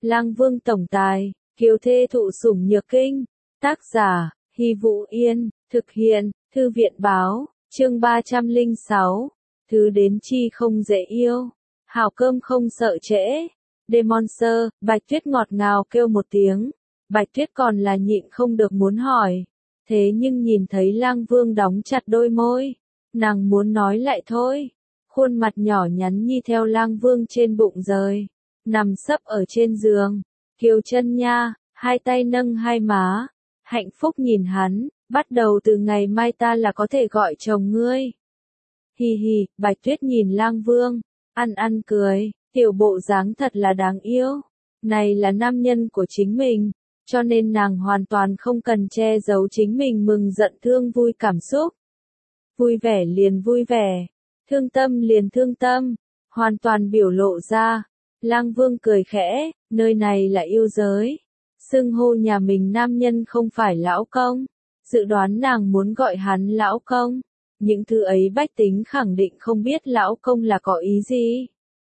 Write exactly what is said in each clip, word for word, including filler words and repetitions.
Lang Vương tổng tài, kiều thê thụ sủng nhược kinh. Tác giả, Hy Vũ Yên, thực hiện, Thư viện báo, chương ba trăm lẻ sáu. Thứ đến chi không dễ yêu. Hảo cơm không sợ trễ. Demonster, Bạch Tuyết ngọt ngào kêu một tiếng. Bạch Tuyết còn là nhịn không được muốn hỏi. Thế nhưng nhìn thấy Lang Vương đóng chặt đôi môi. Nàng muốn nói lại thôi. Khuôn mặt nhỏ nhắn nhi theo Lang Vương trên bụng rời. Nằm sấp ở trên giường. Kiều chân nha, hai tay nâng hai má. Hạnh phúc nhìn hắn, bắt đầu từ ngày mai ta là có thể gọi chồng ngươi. Hì hì, Bạch Tuyết nhìn Lang Vương, ăn ăn cười, tiểu bộ dáng thật là đáng yêu. Này là nam nhân của chính mình, cho nên nàng hoàn toàn không cần che giấu chính mình mừng giận thương vui cảm xúc. Vui vẻ liền vui vẻ, thương tâm liền thương tâm, hoàn toàn biểu lộ ra. Lang Vương cười khẽ, nơi này là yêu giới. Xưng hô nhà mình nam nhân không phải lão công. Dự đoán nàng muốn gọi hắn lão công. Những thứ ấy bách tính khẳng định không biết lão công là có ý gì.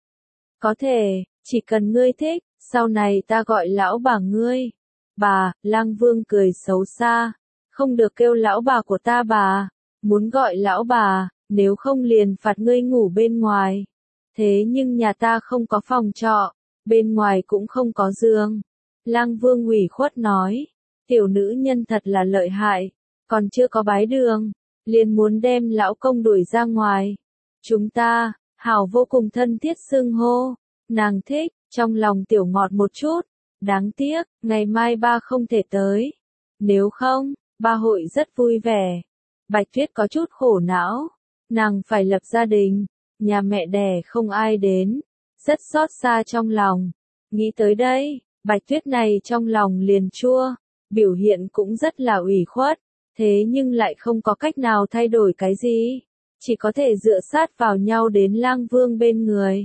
Có thể, chỉ cần ngươi thích, sau này ta gọi lão bà ngươi. Bà, Lang Vương cười xấu xa. Không được kêu lão bà của ta bà. Muốn gọi lão bà, nếu không liền phạt ngươi ngủ bên ngoài. Thế nhưng nhà ta không có phòng trọ, bên ngoài cũng không có giường. Lang Vương ủy khuất nói, tiểu nữ nhân thật là lợi hại, còn chưa có bái đường, liền muốn đem lão công đuổi ra ngoài. Chúng ta, hảo vô cùng thân thiết xưng hô, nàng thích, trong lòng tiểu ngọt một chút, đáng tiếc, ngày mai ba không thể tới. Nếu không, ba hội rất vui vẻ. Bạch Tuyết có chút khổ não, nàng phải lập gia đình. Nhà mẹ đẻ không ai đến, rất xót xa trong lòng. Nghĩ tới đây, Bạch Tuyết này trong lòng liền chua, biểu hiện cũng rất là ủy khuất, thế nhưng lại không có cách nào thay đổi cái gì, chỉ có thể dựa sát vào nhau đến Lang Vương bên người.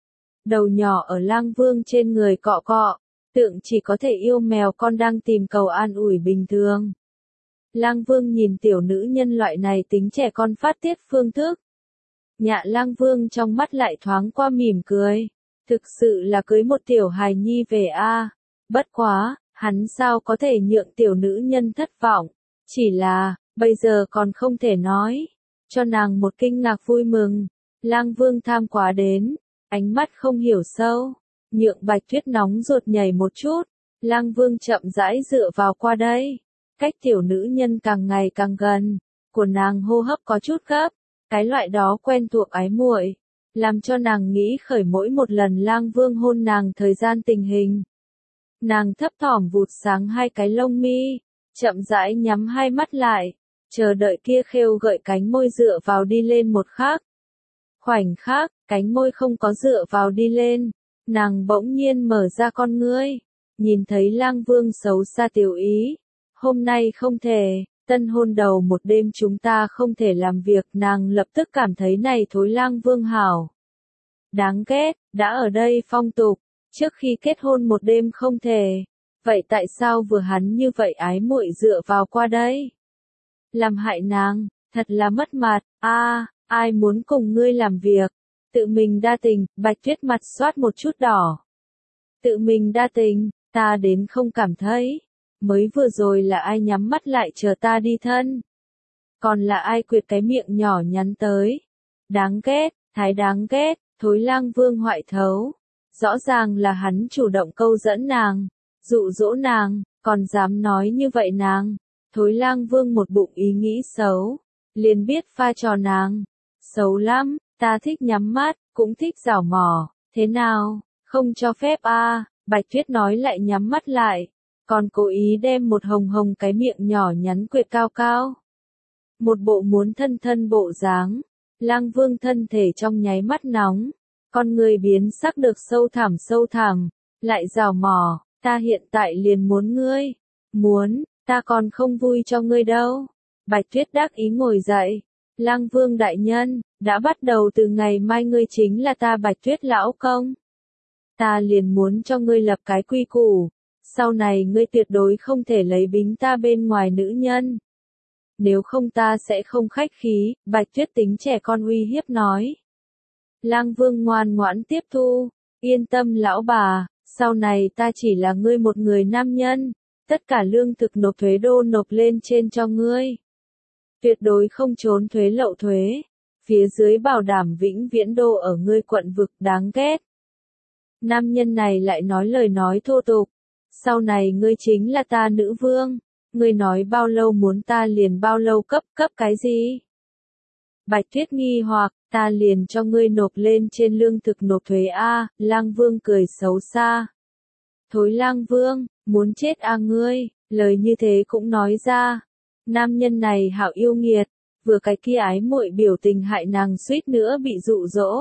Đầu nhỏ ở Lang Vương trên người cọ cọ, tượng chỉ có thể yêu mèo con đang tìm cầu an ủi bình thường. Lang Vương nhìn tiểu nữ nhân loại này tính trẻ con phát tiết phương thức. Nhạ Lang Vương trong mắt lại thoáng qua mỉm cười. Thực sự là cưới một tiểu hài nhi về a. À. Bất quá, hắn sao có thể nhượng tiểu nữ nhân thất vọng. Chỉ là, bây giờ còn không thể nói. Cho nàng một kinh ngạc vui mừng. Lang Vương tham quá đến. Ánh mắt không hiểu sâu. Nhượng Bạch Tuyết nóng ruột nhảy một chút. Lang Vương chậm rãi dựa vào qua đây. Cách tiểu nữ nhân càng ngày càng gần. Của nàng hô hấp có chút gấp. Cái loại đó quen thuộc ái muội, làm cho nàng nghĩ khởi mỗi một lần Lang Vương hôn nàng thời gian tình hình. Nàng thấp thỏm vụt sáng hai cái lông mi, chậm rãi nhắm hai mắt lại, chờ đợi kia khêu gợi cánh môi dựa vào đi lên một khắc. Khoảnh khắc, cánh môi không có dựa vào đi lên, nàng bỗng nhiên mở ra con ngươi, nhìn thấy Lang Vương xấu xa tiểu ý. Hôm nay không thể. Tân hôn đầu một đêm chúng ta không thể làm việc, nàng lập tức cảm thấy này thối Lang Vương hảo. Đáng ghét, đã ở đây phong tục, trước khi kết hôn một đêm không thể. Vậy tại sao vừa hắn như vậy ái muội dựa vào qua đây? Làm hại nàng, thật là mất mặt, a à, ai muốn cùng ngươi làm việc? Tự mình đa tình, Bạch Tuyết mặt xoát một chút đỏ. Tự mình đa tình, ta đến không cảm thấy. Mới vừa rồi là ai nhắm mắt lại chờ ta đi thân? Còn là ai quyệt cái miệng nhỏ nhắn tới? Đáng ghét, thái đáng ghét, thối Lang Vương hoại thấu. Rõ ràng là hắn chủ động câu dẫn nàng, dụ dỗ nàng, còn dám nói như vậy nàng. Thối Lang Vương một bụng ý nghĩ xấu, liền biết pha trò nàng. Xấu lắm, ta thích nhắm mắt, cũng thích giảo mỏ, thế nào, không cho phép a à, Bạch Tuyết nói lại nhắm mắt lại. Còn cố ý đem một hồng hồng cái miệng nhỏ nhắn quyệt cao cao. Một bộ muốn thân thân bộ dáng. Lang Vương thân thể trong nháy mắt nóng. Con người biến sắc được sâu thẳm sâu thẳm. Lại rào mỏ, ta hiện tại liền muốn ngươi. Muốn, ta còn không vui cho ngươi đâu. Bạch Tuyết đắc ý ngồi dậy. Lang Vương đại nhân, đã bắt đầu từ ngày mai ngươi chính là ta Bạch Tuyết lão công. Ta liền muốn cho ngươi lập cái quy củ. Sau này ngươi tuyệt đối không thể lấy bính ta bên ngoài nữ nhân. Nếu không ta sẽ không khách khí, Bạch Tuyết tính trẻ con uy hiếp nói. Lang Vương ngoan ngoãn tiếp thu, yên tâm lão bà, Sau này ta chỉ là ngươi một người nam nhân, tất cả lương thực nộp thuế đô nộp lên trên cho ngươi. Tuyệt đối không trốn thuế lậu thuế. Phía dưới bảo đảm vĩnh viễn đô ở ngươi quận vực đáng ghét. Nam nhân này lại nói lời nói thô tục. Sau này ngươi chính là ta nữ vương. Ngươi nói bao lâu muốn ta liền bao lâu cấp cấp cái gì? Bạch Tuyết nghi hoặc, ta liền cho ngươi nộp lên trên lương thực nộp thuế a. Lang Vương cười xấu xa. Thối Lang Vương, muốn chết a ngươi, lời như thế cũng nói ra. Nam nhân này hảo yêu nghiệt, vừa cái kia ái muội biểu tình hại nàng suýt nữa bị dụ dỗ.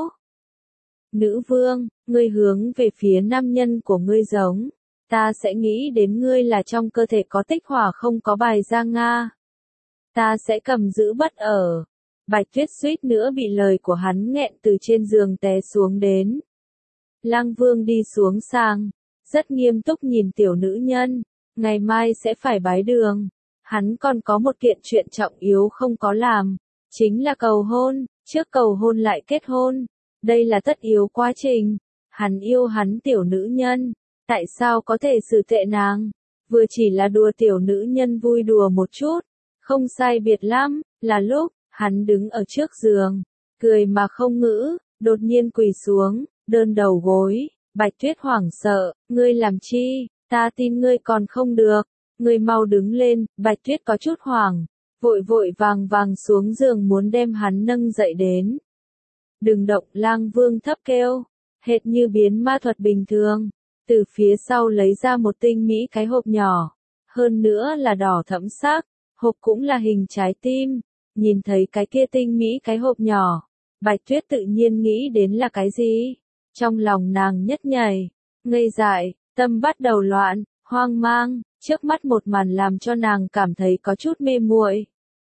Nữ vương, ngươi hướng về phía nam nhân của ngươi giống, ta sẽ nghĩ đến ngươi là trong cơ thể có tích hỏa không có bài ra Nga. Ta sẽ cầm giữ bất ở. Bạch Tuyết suýt nữa bị lời của hắn nghẹn từ trên giường té xuống đến. Lang Vương đi xuống sang, rất nghiêm túc nhìn tiểu nữ nhân, ngày mai sẽ phải bái đường. Hắn còn có một kiện chuyện trọng yếu không có làm, chính là cầu hôn, trước cầu hôn lại kết hôn. Đây là tất yếu quá trình. Hắn yêu hắn tiểu nữ nhân, tại sao có thể xử tệ nàng? Vừa chỉ là đùa tiểu nữ nhân vui đùa một chút, không sai biệt lắm, là lúc, hắn đứng ở trước giường, cười mà không ngữ, đột nhiên quỳ xuống, đơn đầu gối, Bạch Tuyết hoảng sợ, ngươi làm chi, ta tin ngươi còn không được. Người mau đứng lên, Bạch Tuyết có chút hoảng, vội vội vàng vàng xuống giường muốn đem hắn nâng dậy đến. Đừng động, Lang Vương thấp kêu, hệt như biến ma thuật bình thường, từ phía sau lấy ra một tinh mỹ cái hộp nhỏ, hơn nữa là đỏ thẫm sắc, hộp cũng là hình trái tim, nhìn thấy cái kia tinh mỹ cái hộp nhỏ, Bạch Tuyết tự nhiên nghĩ đến là cái gì, trong lòng nàng nhất nhảy, ngây dại, tâm bắt đầu loạn, hoang mang. Trước mắt một màn làm cho nàng cảm thấy có chút mê muội.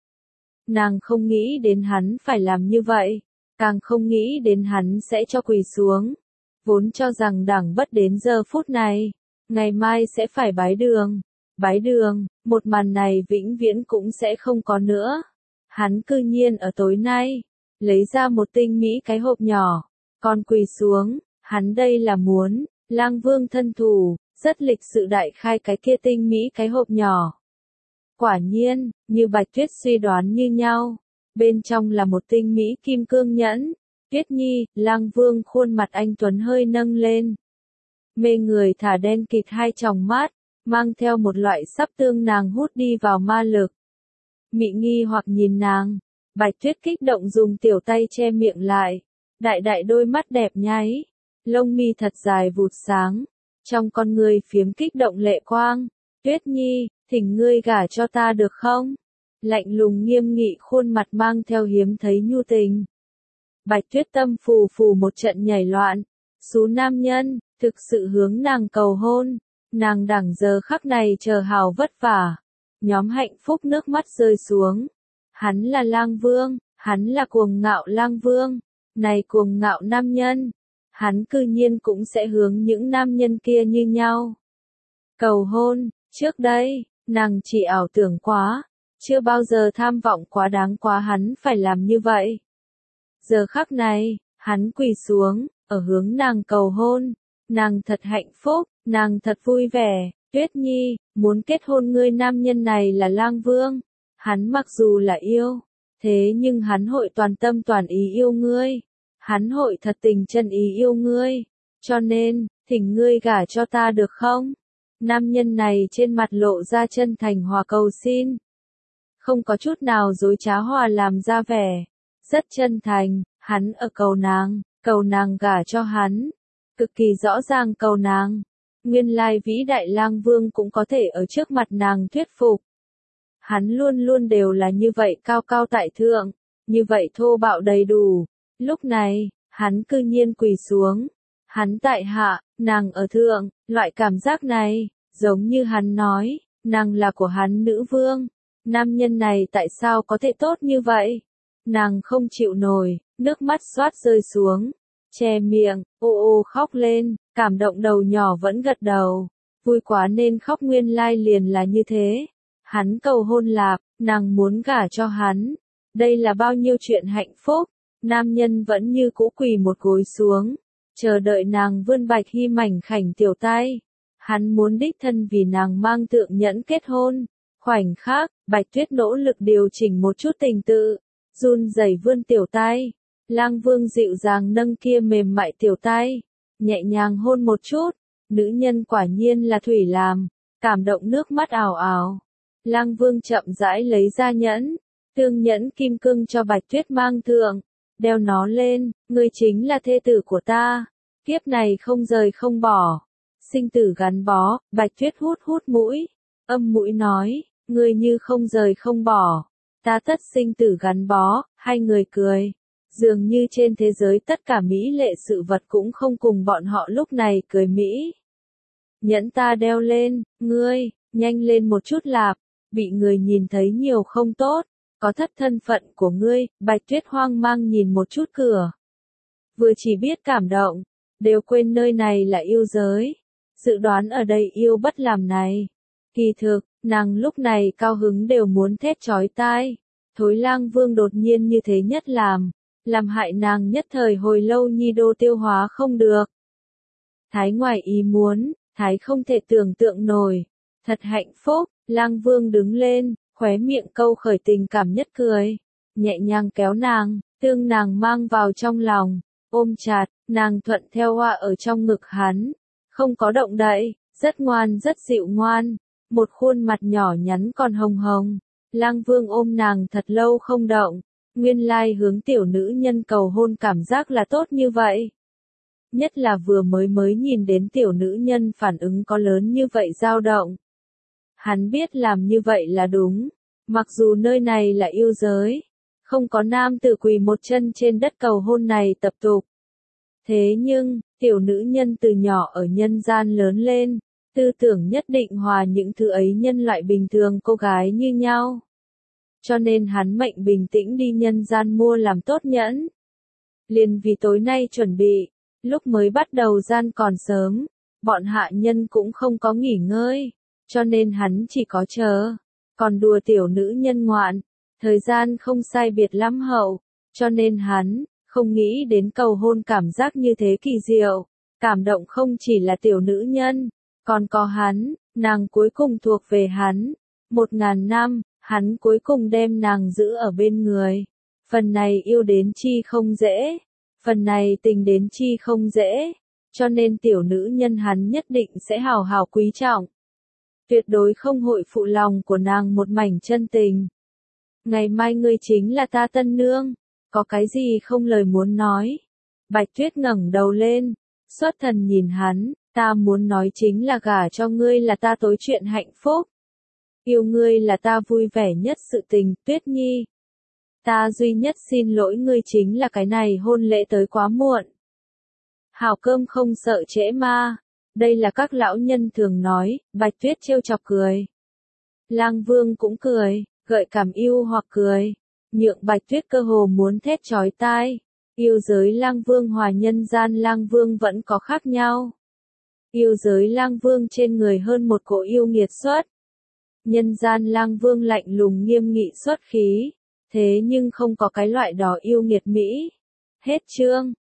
Nàng không nghĩ đến hắn phải làm như vậy, càng không nghĩ đến hắn sẽ cho quỳ xuống. Vốn cho rằng đẳng bất đến giờ phút này, ngày mai sẽ phải bái đường. Bái đường, một màn này vĩnh viễn cũng sẽ không có nữa. Hắn cư nhiên ở tối nay, lấy ra một tinh mỹ cái hộp nhỏ, còn quỳ xuống, hắn đây là muốn, Lang Vương thân thủ. Rất lịch sự đại khai cái kia tinh mỹ cái hộp nhỏ. Quả nhiên, như Bạch Tuyết suy đoán như nhau, bên trong là một tinh mỹ kim cương nhẫn. Tuyết Nhi, Lang Vương khuôn mặt anh tuấn hơi nâng lên. Mê người thả đen kịt hai tròng mắt, mang theo một loại sắp tương nàng hút đi vào ma lực. Mị nghi hoặc nhìn nàng, Bạch Tuyết kích động dùng tiểu tay che miệng lại, đại đại đôi mắt đẹp nháy, lông mi thật dài vụt sáng. Trong con ngươi phiếm kích động lệ quang, Tuyết Nhi, thỉnh ngươi gả cho ta được không? Lạnh lùng nghiêm nghị khuôn mặt mang theo hiếm thấy nhu tình. Bạch Tuyết tâm phù phù một trận nhảy loạn, xú nam nhân, thực sự hướng nàng cầu hôn, nàng đẳng giờ khắc này chờ hào vất vả, nhóm hạnh phúc nước mắt rơi xuống. Hắn là Lang Vương, hắn là cuồng ngạo Lang Vương, này cuồng ngạo nam nhân. Hắn cư nhiên cũng sẽ hướng những nam nhân kia như nhau. Cầu hôn, trước đây, nàng chỉ ảo tưởng quá, chưa bao giờ tham vọng quá đáng quá hắn phải làm như vậy. Giờ khắc này, hắn quỳ xuống, ở hướng nàng cầu hôn, nàng thật hạnh phúc, nàng thật vui vẻ, Tuyết Nhi, muốn kết hôn ngươi nam nhân này là Lang Vương, hắn mặc dù là yêu, thế nhưng hắn hội toàn tâm toàn ý yêu ngươi. Hắn hội thật tình chân ý yêu ngươi, cho nên, thỉnh ngươi gả cho ta được không? Nam nhân này trên mặt lộ ra chân thành hòa cầu xin. Không có chút nào dối trá hòa làm ra vẻ. Rất chân thành, hắn ở cầu nàng, cầu nàng gả cho hắn. Cực kỳ rõ ràng cầu nàng. Nguyên lai vĩ đại Lang Vương cũng có thể ở trước mặt nàng thuyết phục. Hắn luôn luôn đều là như vậy cao cao tại thượng, như vậy thô bạo đầy đủ. Lúc này, hắn cư nhiên quỳ xuống. Hắn tại hạ, nàng ở thượng, loại cảm giác này, giống như hắn nói, nàng là của hắn nữ vương. Nam nhân này tại sao có thể tốt như vậy? Nàng không chịu nổi, nước mắt xoát rơi xuống. Che miệng, ô ô khóc lên, cảm động đầu nhỏ vẫn gật đầu. Vui quá nên khóc nguyên lai liền là như thế. Hắn cầu hôn lạp, nàng muốn gả cho hắn. Đây là bao nhiêu chuyện hạnh phúc. Nam nhân vẫn như cũ quỳ một gối xuống, chờ đợi nàng vươn Bạch Hy mảnh khảnh tiểu tay. Hắn muốn đích thân vì nàng mang tượng nhẫn kết hôn. Khoảnh khắc, Bạch Tuyết nỗ lực điều chỉnh một chút tình tự, run rẩy vươn tiểu tay. Lang Vương dịu dàng nâng kia mềm mại tiểu tay, nhẹ nhàng hôn một chút. Nữ nhân quả nhiên là thủy làm, cảm động nước mắt ào ào. Lang Vương chậm rãi lấy ra nhẫn, tương nhẫn kim cương cho Bạch Tuyết mang thượng, đeo nó lên, ngươi chính là thê tử của ta, kiếp này không rời không bỏ, sinh tử gắn bó. Bạch Tuyết hút hút mũi, âm mũi nói, ngươi như không rời không bỏ, ta tất sinh tử gắn bó. Hai người cười, dường như trên thế giới tất cả mỹ lệ sự vật cũng không cùng bọn họ lúc này cười mỹ. Nhẫn ta đeo lên, ngươi, nhanh lên một chút lạp, bị người nhìn thấy nhiều không tốt, có thất thân phận của ngươi. Bạch Tuyết hoang mang nhìn một chút cửa, vừa chỉ biết cảm động, đều quên nơi này là yêu giới, dự đoán ở đây yêu bất làm này. Kỳ thực, nàng lúc này cao hứng đều muốn thét chói tai, thối Lang Vương đột nhiên như thế nhất làm, làm hại nàng nhất thời hồi lâu nhi đô tiêu hóa không được. Thái ngoài ý muốn, thái không thể tưởng tượng nổi, thật hạnh phúc. Lang Vương đứng lên, khóe miệng câu khởi tình cảm nhất cười, nhẹ nhàng kéo nàng, tương nàng mang vào trong lòng, ôm chặt, nàng thuận theo hoa ở trong ngực hắn, không có động đậy, rất ngoan rất dịu ngoan, một khuôn mặt nhỏ nhắn còn hồng hồng. Lang Vương ôm nàng thật lâu không động, nguyên lai hướng tiểu nữ nhân cầu hôn cảm giác là tốt như vậy. Nhất là vừa mới mới nhìn đến tiểu nữ nhân phản ứng có lớn như vậy dao động. Hắn biết làm như vậy là đúng, mặc dù nơi này là yêu giới, không có nam tử quỳ một chân trên đất cầu hôn này tập tục. Thế nhưng, tiểu nữ nhân từ nhỏ ở nhân gian lớn lên, tư tưởng nhất định hòa những thứ ấy nhân loại bình thường cô gái như nhau. Cho nên hắn mệnh bình tĩnh đi nhân gian mua làm tốt nhẫn. Liền vì tối nay chuẩn bị, lúc mới bắt đầu gian còn sớm, bọn hạ nhân cũng không có nghỉ ngơi, cho nên hắn chỉ có chờ, còn đùa tiểu nữ nhân ngoạn, thời gian không sai biệt lắm hậu, cho nên hắn không nghĩ đến cầu hôn cảm giác như thế kỳ diệu, cảm động không chỉ là tiểu nữ nhân, còn có hắn, nàng cuối cùng thuộc về hắn, một ngàn năm, hắn cuối cùng đem nàng giữ ở bên người, phần này yêu đến chi không dễ, phần này tình đến chi không dễ, cho nên tiểu nữ nhân hắn nhất định sẽ hào hào quý trọng. Tuyệt đối không hội phụ lòng của nàng một mảnh chân tình. Ngày mai ngươi chính là ta tân nương, có cái gì không lời muốn nói. Bạch Tuyết ngẩng đầu lên, xuất thần nhìn hắn, ta muốn nói chính là gả cho ngươi là ta tối chuyện hạnh phúc. Yêu ngươi là ta vui vẻ nhất sự tình, Tuyết Nhi. Ta duy nhất xin lỗi ngươi chính là cái này hôn lễ tới quá muộn. Hảo cơm không sợ trễ ma. Đây là các lão nhân thường nói. Bạch Tuyết trêu chọc cười. Lang Vương cũng cười, gợi cảm yêu hoặc cười, nhượng Bạch Tuyết cơ hồ muốn thét chói tai. Yêu giới Lang Vương hòa nhân gian Lang Vương vẫn có khác nhau. Yêu giới Lang Vương trên người hơn một cỗ yêu nghiệt xuất. Nhân gian Lang Vương lạnh lùng nghiêm nghị xuất khí, thế nhưng không có cái loại đó yêu nghiệt mỹ. Hết chương.